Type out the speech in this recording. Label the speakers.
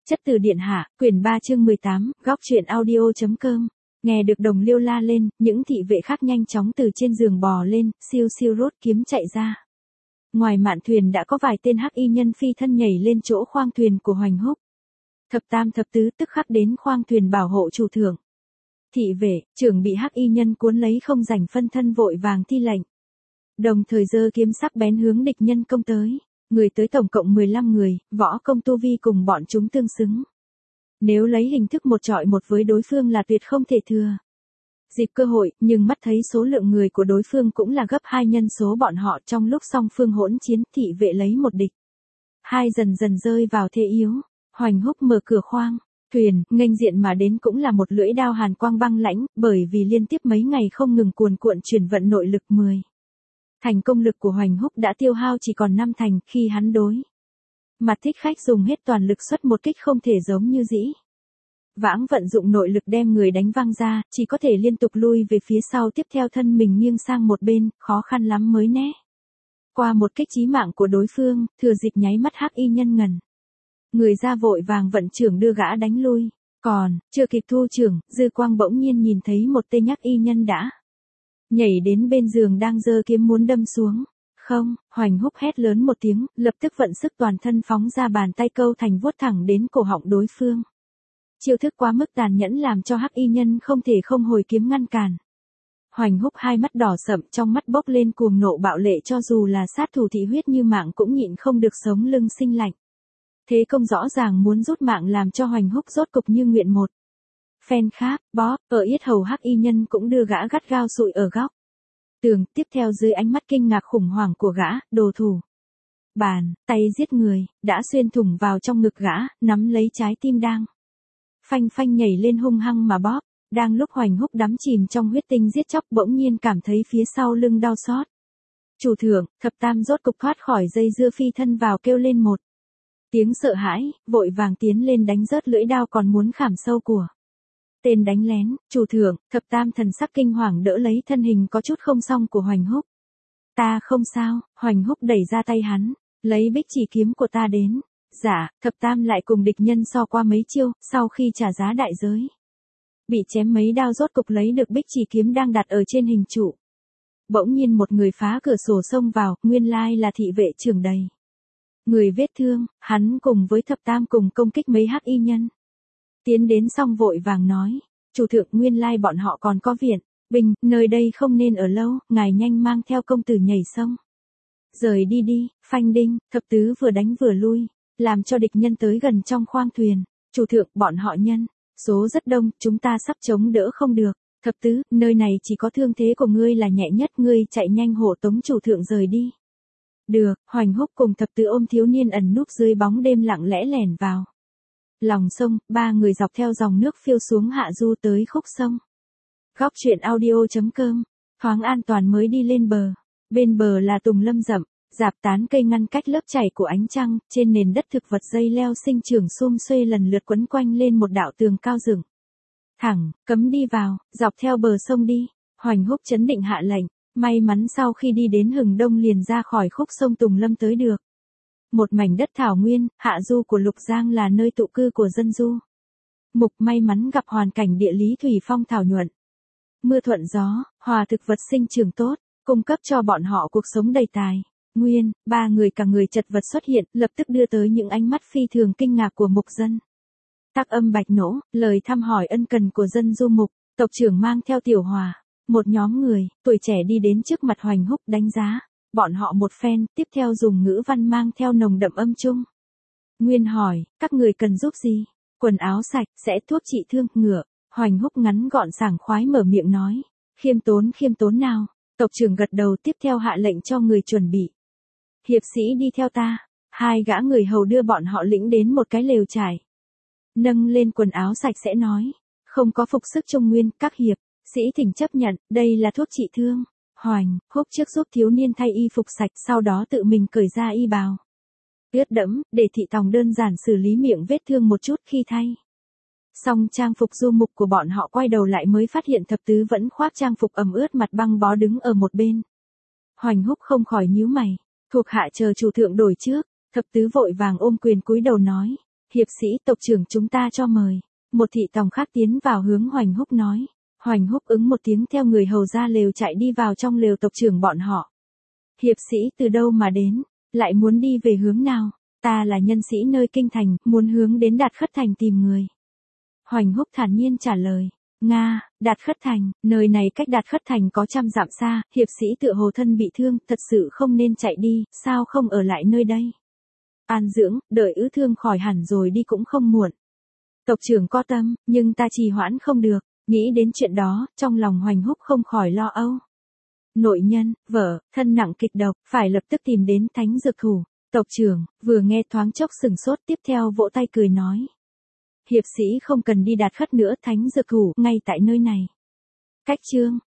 Speaker 1: Chất từ điện hạ, quyển 3 chương 18, góc truyện audio.com. Nghe được đồng liêu la lên, những thị vệ khác nhanh chóng từ trên giường bò lên, siêu siêu rốt kiếm chạy ra. Ngoài mạn thuyền đã có vài tên hắc y nhân phi thân nhảy lên chỗ khoang thuyền của Hoành Húc. Thập tam thập tứ tức khắc đến khoang thuyền bảo hộ chủ thượng. Thị vệ, trưởng bị hắc y nhân cuốn lấy không rảnh phân thân vội vàng thi lệnh. Đồng thời giơ kiếm sắc bén hướng địch nhân công tới. Người tới tổng cộng 15 người, võ công tu vi cùng bọn chúng tương xứng. Nếu lấy hình thức một trọi một với đối phương là tuyệt không thể thừa. Dịp cơ hội, nhưng mắt thấy số lượng người của đối phương cũng là gấp 2 nhân số bọn họ trong lúc song phương hỗn chiến, thị vệ lấy một địch. Hai dần dần rơi vào thế yếu. Hoành Húc mở cửa khoang thuyền, nghênh diện mà đến cũng là một lưỡi đao hàn quang băng lãnh, bởi vì liên tiếp mấy ngày không ngừng cuồn cuộn chuyển vận nội lực 10. Thành công lực của Hoành Húc đã tiêu hao chỉ còn 5 thành khi hắn đối mặt thích khách dùng hết toàn lực xuất một kích không thể giống như dĩ vãng vận dụng nội lực đem người đánh văng ra, chỉ có thể liên tục lui về phía sau, tiếp theo thân mình nghiêng sang một bên, khó khăn lắm mới né qua một kích chí mạng của đối phương, thừa dịp nháy mắt hắc y nhân ngần người ra vội vàng vận trưởng đưa gã đánh lui. Còn chưa kịp thu trưởng, dư quang bỗng nhiên nhìn thấy một tên nhắc y nhân đã nhảy đến bên giường đang giơ kiếm muốn đâm xuống. Không, Hoành Húc hét lớn một tiếng, lập tức vận sức toàn thân phóng ra bàn tay câu thành vuốt thẳng đến cổ họng đối phương. Chiêu thức quá mức tàn nhẫn làm cho hắc y nhân không thể không hồi kiếm ngăn cản. Hoành Húc hai mắt đỏ sậm, trong mắt bốc lên cuồng nộ bạo lệ, cho dù là sát thủ thị huyết như mạng cũng nhịn không được sống lưng sinh lạnh. Thế công rõ ràng muốn rút mạng làm cho Hoành Húc rốt cục như nguyện một phen khác, bóp, ở yết hầu hắc y nhân cũng đưa gã gắt gao sụi ở góc tường, tiếp theo dưới ánh mắt kinh ngạc khủng hoảng của gã, đồ thủ bàn tay giết người đã xuyên thủng vào trong ngực gã, nắm lấy trái tim đang phanh phanh nhảy lên hung hăng mà bóp. Đang lúc Hoành Húc đắm chìm trong huyết tinh giết chóc, bỗng nhiên cảm thấy phía sau lưng đau xót. Chủ thượng, thập tam rốt cục thoát khỏi dây dưa phi thân vào kêu lên một tiếng sợ hãi, vội vàng tiến lên đánh rớt lưỡi đao còn muốn khảm sâu của tên đánh lén. Chủ thượng, thập tam thần sắc kinh hoàng đỡ lấy thân hình có chút không xong của Hoành Húc. Ta không sao. Hoành Húc đẩy ra tay hắn, lấy bích chỉ kiếm của ta đến. Dạ, thập tam lại cùng địch nhân so qua mấy chiêu, sau khi trả giá đại giới bị chém mấy đao rốt cục lấy được bích chỉ kiếm đang đặt ở trên hình trụ. Bỗng nhiên một người phá cửa sổ xông vào, nguyên lai là thị vệ trưởng đầy người vết thương, hắn cùng với thập tam cùng công kích mấy hắc y nhân. Tiến đến xong vội vàng nói, chủ thượng, nguyên lai bọn họ còn có viện binh, nơi đây không nên ở lâu, ngài nhanh mang theo công tử nhảy sông rời đi đi. Phanh đinh, thập tứ vừa đánh vừa lui, làm cho địch nhân tới gần trong khoang thuyền. Chủ thượng, bọn họ nhân số rất đông, chúng ta sắp chống đỡ không được. Thập tứ, nơi này chỉ có thương thế của ngươi là nhẹ nhất, ngươi chạy nhanh hộ tống chủ thượng rời đi. Được. Hoành Húc cùng thập tứ ôm thiếu niên ẩn núp dưới bóng đêm lặng lẽ lẻn vào lòng sông, ba người dọc theo dòng nước phiêu xuống hạ du tới khúc sông. Góc truyện audio.com, thoáng an toàn mới đi lên bờ. Bên bờ là tùng lâm rậm, rạp tán cây ngăn cách lớp chảy của ánh trăng, trên nền đất thực vật dây leo sinh trưởng xum xuê lần lượt quấn quanh lên một đạo tường cao dựng thẳng, cấm đi vào, dọc theo bờ sông đi. Hoành Húc chấn định hạ lệnh, may mắn sau khi đi đến Hừng Đông liền ra khỏi khúc sông Tùng Lâm tới được một mảnh đất thảo nguyên. Hạ du của Lục Giang là nơi tụ cư của dân du mục, may mắn gặp hoàn cảnh địa lý thủy phong thảo nhuận, mưa thuận gió, hòa thực vật sinh trưởng tốt, cung cấp cho bọn họ cuộc sống đầy tài nguyên. Ba người cả người chật vật xuất hiện, lập tức đưa tới những ánh mắt phi thường kinh ngạc của mục dân. Tắc Âm Bạch Nỗ, lời thăm hỏi ân cần của dân du mục. Tộc trưởng mang theo Tiểu Hòa, một nhóm người tuổi trẻ đi đến trước mặt Hoành Húc đánh giá bọn họ một phen, tiếp theo dùng ngữ văn mang theo nồng đậm âm trung nguyên hỏi, các người cần giúp gì? Quần áo sạch, sẽ thuốc trị thương, ngựa. Hoành Húc ngắn gọn sảng khoái mở miệng nói, khiêm tốn nào. Tộc trưởng gật đầu, tiếp theo hạ lệnh cho người chuẩn bị. Hiệp sĩ đi theo ta. Hai gã người hầu đưa bọn họ lĩnh đến một cái lều trải, nâng lên quần áo sạch sẽ nói, không có phục sức trung nguyên, các hiệp sĩ thỉnh chấp nhận, đây là thuốc trị thương. Hoành Húc trước giúp thiếu niên thay y phục sạch, sau đó tự mình cởi ra y bào ướt đẫm, để thị tòng đơn giản xử lý miệng vết thương một chút. Khi thay xong trang phục du mục của bọn họ, quay đầu lại mới phát hiện thập tứ vẫn khoác trang phục ẩm ướt, mặt băng bó đứng ở một bên. Hoành Húc không khỏi nhíu mày, thuộc hạ chờ chủ thượng đổi trước. Thập tứ vội vàng ôm quyền cúi đầu nói, Hiệp sĩ tộc trưởng chúng ta cho mời. Một thị tòng khác tiến vào hướng Hoành Húc nói. Hoành Húc ứng một tiếng theo người hầu ra lều chạy đi vào trong lều tộc trưởng bọn họ. Hiệp sĩ từ đâu mà đến, lại muốn đi về hướng nào? Ta là nhân sĩ nơi kinh thành, muốn hướng đến Đạt Khất Thành tìm người. Hoành Húc thản nhiên trả lời. Nga, Đạt Khất Thành, nơi này cách Đạt Khất Thành có 100 dặm xa, hiệp sĩ tựa hồ thân bị thương, thật sự không nên chạy đi, sao không ở lại nơi đây? An dưỡng, đợi ứ thương khỏi hẳn rồi đi cũng không muộn. Tộc trưởng có tâm, nhưng ta trì hoãn không được, nghĩ đến chuyện đó, trong lòng Hoành Húc không khỏi lo âu. Nội nhân, vợ, thân nặng kịch độc, phải lập tức tìm đến thánh dược thủ. Tộc trưởng, vừa nghe thoáng chốc sừng sốt tiếp theo vỗ tay cười nói. Hiệp sĩ không cần đi Đạt Khất nữa, thánh dược thủ, ngay tại nơi này. Cách chương